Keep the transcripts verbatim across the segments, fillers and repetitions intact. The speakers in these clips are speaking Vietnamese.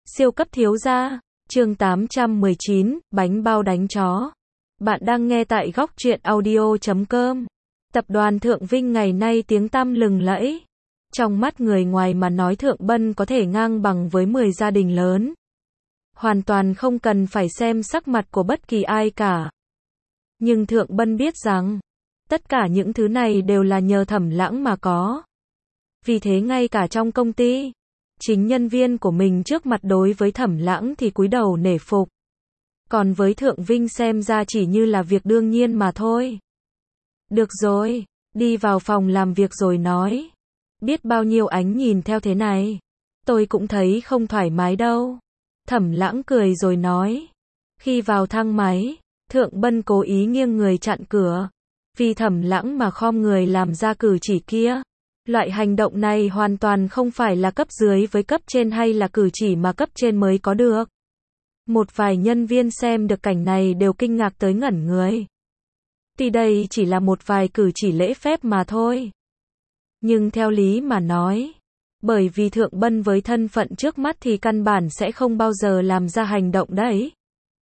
Siêu cấp thiếu gia, chương tám trăm mười chín, bánh bao đánh chó. Bạn đang nghe tại góc truyện audio chấm com. Tập đoàn Thượng Vinh ngày nay tiếng tăm lừng lẫy. Trong mắt người ngoài mà nói Thượng Bân có thể ngang bằng với mười gia đình lớn. Hoàn toàn không cần phải xem sắc mặt của bất kỳ ai cả. Nhưng Thượng Bân biết rằng, tất cả những thứ này đều là nhờ Thẩm Lãng mà có. Vì thế ngay cả trong công ty, chính nhân viên của mình trước mặt đối với Thẩm Lãng thì cúi đầu nể phục. Còn với Thượng Vinh xem ra chỉ như là việc đương nhiên mà thôi. Được rồi, đi vào phòng làm việc rồi nói. Biết bao nhiêu ánh nhìn theo thế này. Tôi cũng thấy không thoải mái đâu. Thẩm Lãng cười rồi nói. Khi vào thang máy, Thượng Bân cố ý nghiêng người chặn cửa. Vì Thẩm Lãng mà khom người làm ra cử chỉ kia. Loại hành động này hoàn toàn không phải là cấp dưới với cấp trên hay là cử chỉ mà cấp trên mới có được. Một vài nhân viên xem được cảnh này đều kinh ngạc tới ngẩn người. Tuy đây chỉ là một vài cử chỉ lễ phép mà thôi. Nhưng theo lý mà nói, bởi vì Thượng Bân với thân phận trước mắt thì căn bản sẽ không bao giờ làm ra hành động đấy.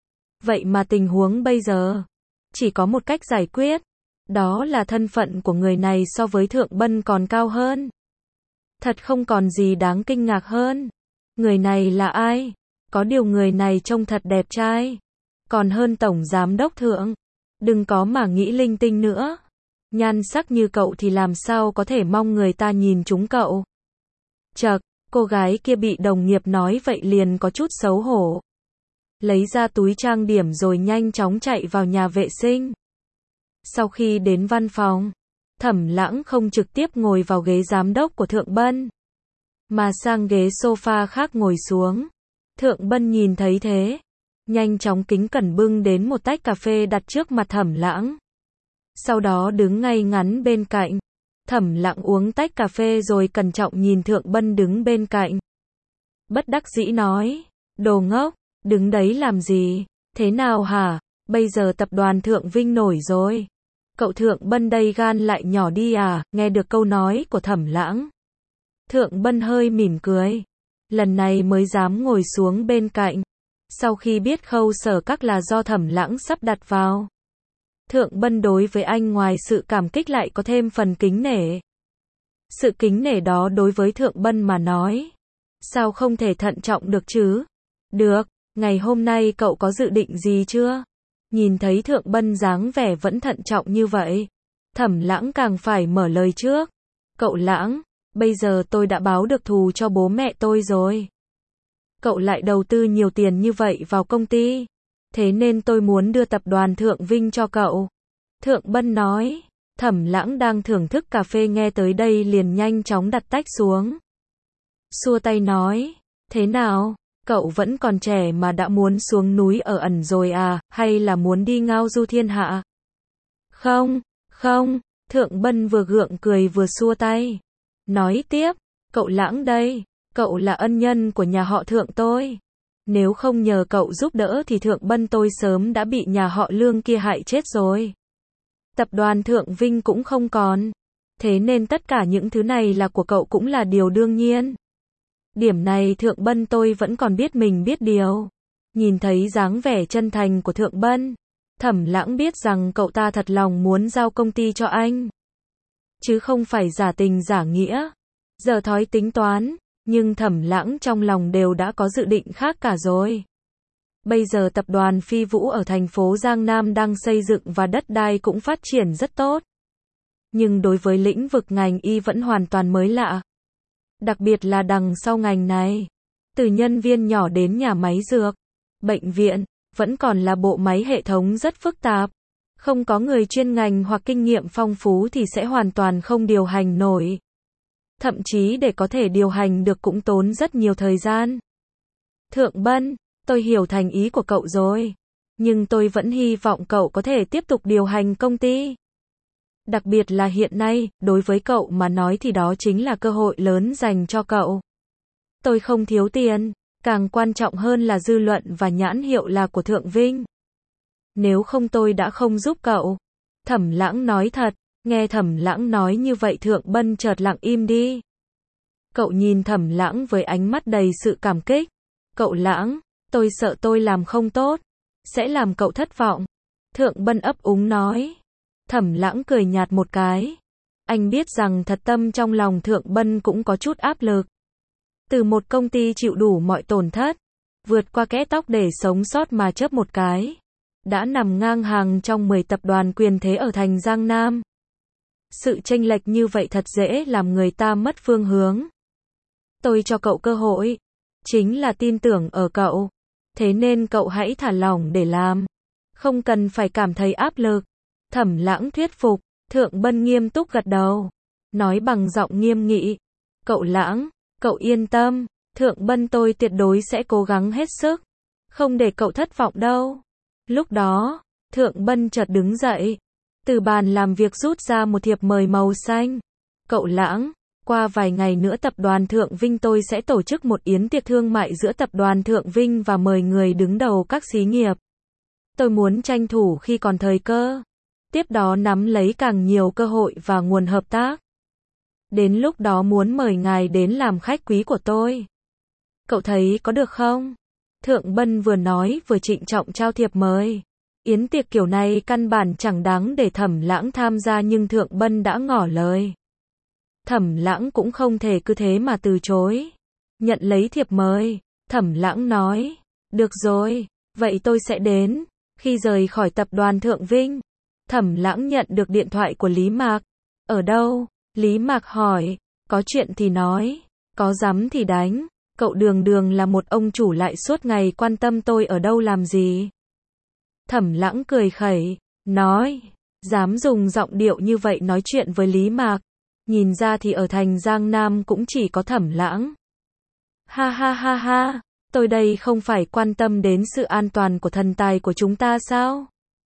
Vậy mà tình huống bây giờ, chỉ có một cách giải quyết. Đó là thân phận của người này so với Thượng Bân còn cao hơn. Thật không còn gì đáng kinh ngạc hơn. Người này là ai? Có điều người này trông thật đẹp trai. Còn hơn Tổng Giám Đốc Thượng. Đừng có mà nghĩ linh tinh nữa. Nhan sắc như cậu thì làm sao có thể mong người ta nhìn trúng cậu. Chậc, cô gái kia bị đồng nghiệp nói vậy liền có chút xấu hổ. Lấy ra túi trang điểm rồi nhanh chóng chạy vào nhà vệ sinh. Sau khi đến văn phòng, Thẩm Lãng không trực tiếp ngồi vào ghế giám đốc của Thượng Bân, mà sang ghế sofa khác ngồi xuống. Thượng Bân nhìn thấy thế, nhanh chóng kính cẩn bưng đến một tách cà phê đặt trước mặt Thẩm Lãng. Sau đó đứng ngay ngắn bên cạnh. Thẩm Lãng uống tách cà phê rồi cẩn trọng nhìn Thượng Bân đứng bên cạnh. Bất đắc dĩ nói, đồ ngốc, đứng đấy làm gì, thế nào hả, bây giờ tập đoàn Thượng Vinh nổi rồi. Cậu Thượng Bân đây gan lại nhỏ đi à, nghe được câu nói của Thẩm Lãng. Thượng Bân hơi mỉm cười. Lần này mới dám ngồi xuống bên cạnh. Sau khi biết khâu sở các là do Thẩm Lãng sắp đặt vào. Thượng Bân đối với anh ngoài sự cảm kích lại có thêm phần kính nể. Sự kính nể đó đối với Thượng Bân mà nói. Sao không thể thận trọng được chứ? Được, ngày hôm nay cậu có dự định gì chưa? Nhìn thấy Thượng Bân dáng vẻ vẫn thận trọng như vậy, Thẩm Lãng càng phải mở lời trước. Cậu Lãng, bây giờ tôi đã báo được thù cho bố mẹ tôi rồi. Cậu lại đầu tư nhiều tiền như vậy vào công ty. Thế nên tôi muốn đưa tập đoàn Thượng Vinh cho cậu. Thượng Bân nói. Thẩm Lãng đang thưởng thức cà phê nghe tới đây liền nhanh chóng đặt tách xuống. Xua tay nói. Thế nào? Cậu vẫn còn trẻ mà đã muốn xuống núi ở ẩn rồi à, hay là muốn đi ngao du thiên hạ? Không, không, Thượng Bân vừa gượng cười vừa xua tay. Nói tiếp, cậu Lãng đây, cậu là ân nhân của nhà họ Thượng tôi. Nếu không nhờ cậu giúp đỡ thì Thượng Bân tôi sớm đã bị nhà họ Lương kia hại chết rồi. Tập đoàn Thượng Vinh cũng không còn. Thế nên tất cả những thứ này là của cậu cũng là điều đương nhiên. Điểm này Thượng Bân tôi vẫn còn biết mình biết điều. Nhìn thấy dáng vẻ chân thành của Thượng Bân, Thẩm Lãng biết rằng cậu ta thật lòng muốn giao công ty cho anh. Chứ không phải giả tình giả nghĩa, giờ thói tính toán, nhưng Thẩm Lãng trong lòng đều đã có dự định khác cả rồi. Bây giờ tập đoàn Phi Vũ ở thành phố Giang Nam đang xây dựng và đất đai cũng phát triển rất tốt. Nhưng đối với lĩnh vực ngành y vẫn hoàn toàn mới lạ. Đặc biệt là đằng sau ngành này, từ nhân viên nhỏ đến nhà máy dược, bệnh viện, vẫn còn là bộ máy hệ thống rất phức tạp. Không có người chuyên ngành hoặc kinh nghiệm phong phú thì sẽ hoàn toàn không điều hành nổi. Thậm chí để có thể điều hành được cũng tốn rất nhiều thời gian. Thượng Bân, tôi hiểu thành ý của cậu rồi. Nhưng tôi vẫn hy vọng cậu có thể tiếp tục điều hành công ty. Đặc biệt là hiện nay, đối với cậu mà nói thì đó chính là cơ hội lớn dành cho cậu. Tôi không thiếu tiền, càng quan trọng hơn là dư luận và nhãn hiệu là của Thượng Vinh. Nếu không tôi đã không giúp cậu. Thẩm Lãng nói thật, nghe Thẩm Lãng nói như vậy Thượng Bân chợt lặng im đi. Cậu nhìn Thẩm Lãng với ánh mắt đầy sự cảm kích. Cậu Lãng, tôi sợ tôi làm không tốt, sẽ làm cậu thất vọng. Thượng Bân ấp úng nói. Thẩm Lãng cười nhạt một cái. Anh biết rằng thật tâm trong lòng Thượng Bân cũng có chút áp lực. Từ một công ty chịu đủ mọi tổn thất, vượt qua kẽ tóc để sống sót mà chớp một cái, đã nằm ngang hàng trong mười tập đoàn quyền thế ở thành Giang Nam. Sự chênh lệch như vậy thật dễ làm người ta mất phương hướng. Tôi cho cậu cơ hội, chính là tin tưởng ở cậu. Thế nên cậu hãy thả lỏng để làm. Không cần phải cảm thấy áp lực. Thẩm Lãng thuyết phục, Thượng Bân nghiêm túc gật đầu. Nói bằng giọng nghiêm nghị. Cậu Lãng, cậu yên tâm. Thượng Bân tôi tuyệt đối sẽ cố gắng hết sức. Không để cậu thất vọng đâu. Lúc đó, Thượng Bân chợt đứng dậy. Từ bàn làm việc rút ra một thiệp mời màu xanh. Cậu Lãng, qua vài ngày nữa tập đoàn Thượng Vinh tôi sẽ tổ chức một yến tiệc thương mại giữa tập đoàn Thượng Vinh và mời người đứng đầu các xí nghiệp. Tôi muốn tranh thủ khi còn thời cơ. Tiếp đó nắm lấy càng nhiều cơ hội và nguồn hợp tác. Đến lúc đó muốn mời ngài đến làm khách quý của tôi. Cậu thấy có được không? Thượng Bân vừa nói vừa trịnh trọng trao thiệp mời. Yến tiệc kiểu này căn bản chẳng đáng để Thẩm Lãng tham gia nhưng Thượng Bân đã ngỏ lời. Thẩm Lãng cũng không thể cứ thế mà từ chối. Nhận lấy thiệp mời, Thẩm Lãng nói, được rồi, vậy tôi sẽ đến. Khi rời khỏi tập đoàn Thượng Vinh, Thẩm Lãng nhận được điện thoại của Lý Mạc. Ở đâu? Lý Mạc hỏi, có chuyện thì nói, có dám thì đánh. Cậu đường đường là một ông chủ lại suốt ngày quan tâm tôi ở đâu làm gì. Thẩm Lãng cười khẩy, nói, dám dùng giọng điệu như vậy nói chuyện với Lý Mạc. Nhìn ra thì ở thành Giang Nam cũng chỉ có Thẩm Lãng. Ha ha ha ha, tôi đây không phải quan tâm đến sự an toàn của thần tài của chúng ta sao?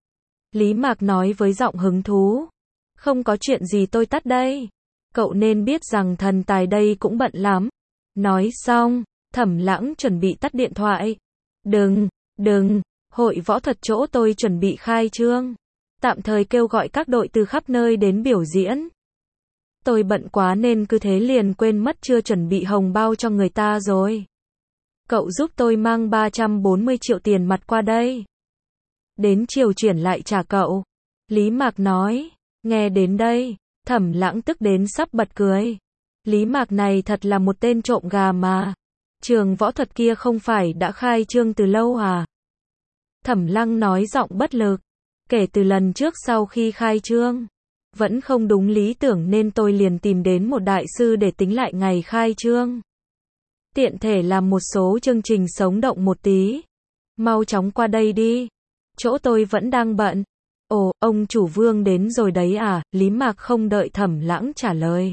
Lý Mạc nói với giọng hứng thú. Không có chuyện gì tôi tắt đây. Cậu nên biết rằng thần tài đây cũng bận lắm. Nói xong, Thẩm Lãng chuẩn bị tắt điện thoại. Đừng, đừng, hội võ thuật chỗ tôi chuẩn bị khai trương. Tạm thời kêu gọi các đội từ khắp nơi đến biểu diễn. Tôi bận quá nên cứ thế liền quên mất chưa chuẩn bị hồng bao cho người ta rồi. Cậu giúp tôi mang ba trăm bốn mươi triệu tiền mặt qua đây. Đến chiều chuyển lại trả cậu. Lý Mạc nói. Nghe đến đây, Thẩm Lãng tức đến sắp bật cười. Lý Mạc này thật là một tên trộm gà mà. Trường võ thuật kia không phải đã khai trương từ lâu à? Thẩm Lăng nói giọng bất lực. Kể từ lần trước sau khi khai trương, vẫn không đúng lý tưởng nên tôi liền tìm đến một đại sư để tính lại ngày khai trương. Tiện thể làm một số chương trình sống động một tí. Mau chóng qua đây đi. Chỗ tôi vẫn đang bận. Ồ, ông chủ Vương đến rồi đấy à? Lý Mạc không đợi Thẩm Lãng trả lời.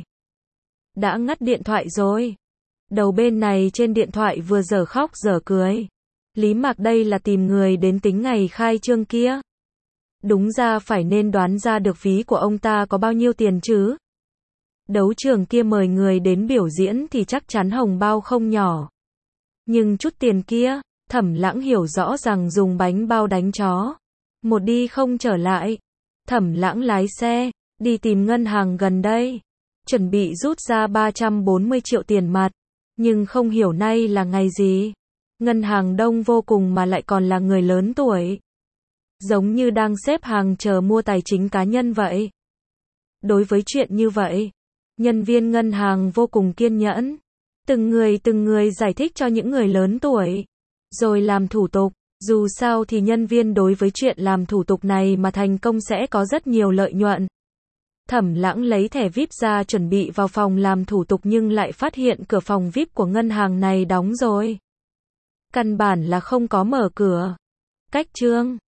Đã ngắt điện thoại rồi. Đầu bên này trên điện thoại vừa dở khóc dở cười. Lý Mạc đây là tìm người đến tính ngày khai trương kia. Đúng ra phải nên đoán ra được ví của ông ta có bao nhiêu tiền chứ. Đấu trường kia mời người đến biểu diễn thì chắc chắn hồng bao không nhỏ. Nhưng chút tiền kia, Thẩm Lãng hiểu rõ rằng dùng bánh bao đánh chó. Một đi không trở lại. Thẩm Lãng lái xe, đi tìm ngân hàng gần đây. Chuẩn bị rút ra ba trăm bốn mươi triệu tiền mặt. Nhưng không hiểu nay là ngày gì. Ngân hàng đông vô cùng mà lại còn là người lớn tuổi. Giống như đang xếp hàng chờ mua tài chính cá nhân vậy. Đối với chuyện như vậy, nhân viên ngân hàng vô cùng kiên nhẫn. Từng người từng người giải thích cho những người lớn tuổi. Rồi làm thủ tục. Dù sao thì nhân viên đối với chuyện làm thủ tục này mà thành công sẽ có rất nhiều lợi nhuận. Thẩm Lãng lấy thẻ vi ai pi ra chuẩn bị vào phòng làm thủ tục nhưng lại phát hiện cửa phòng vi ai pi của ngân hàng này đóng rồi. Căn bản là không có mở cửa. Cách trương.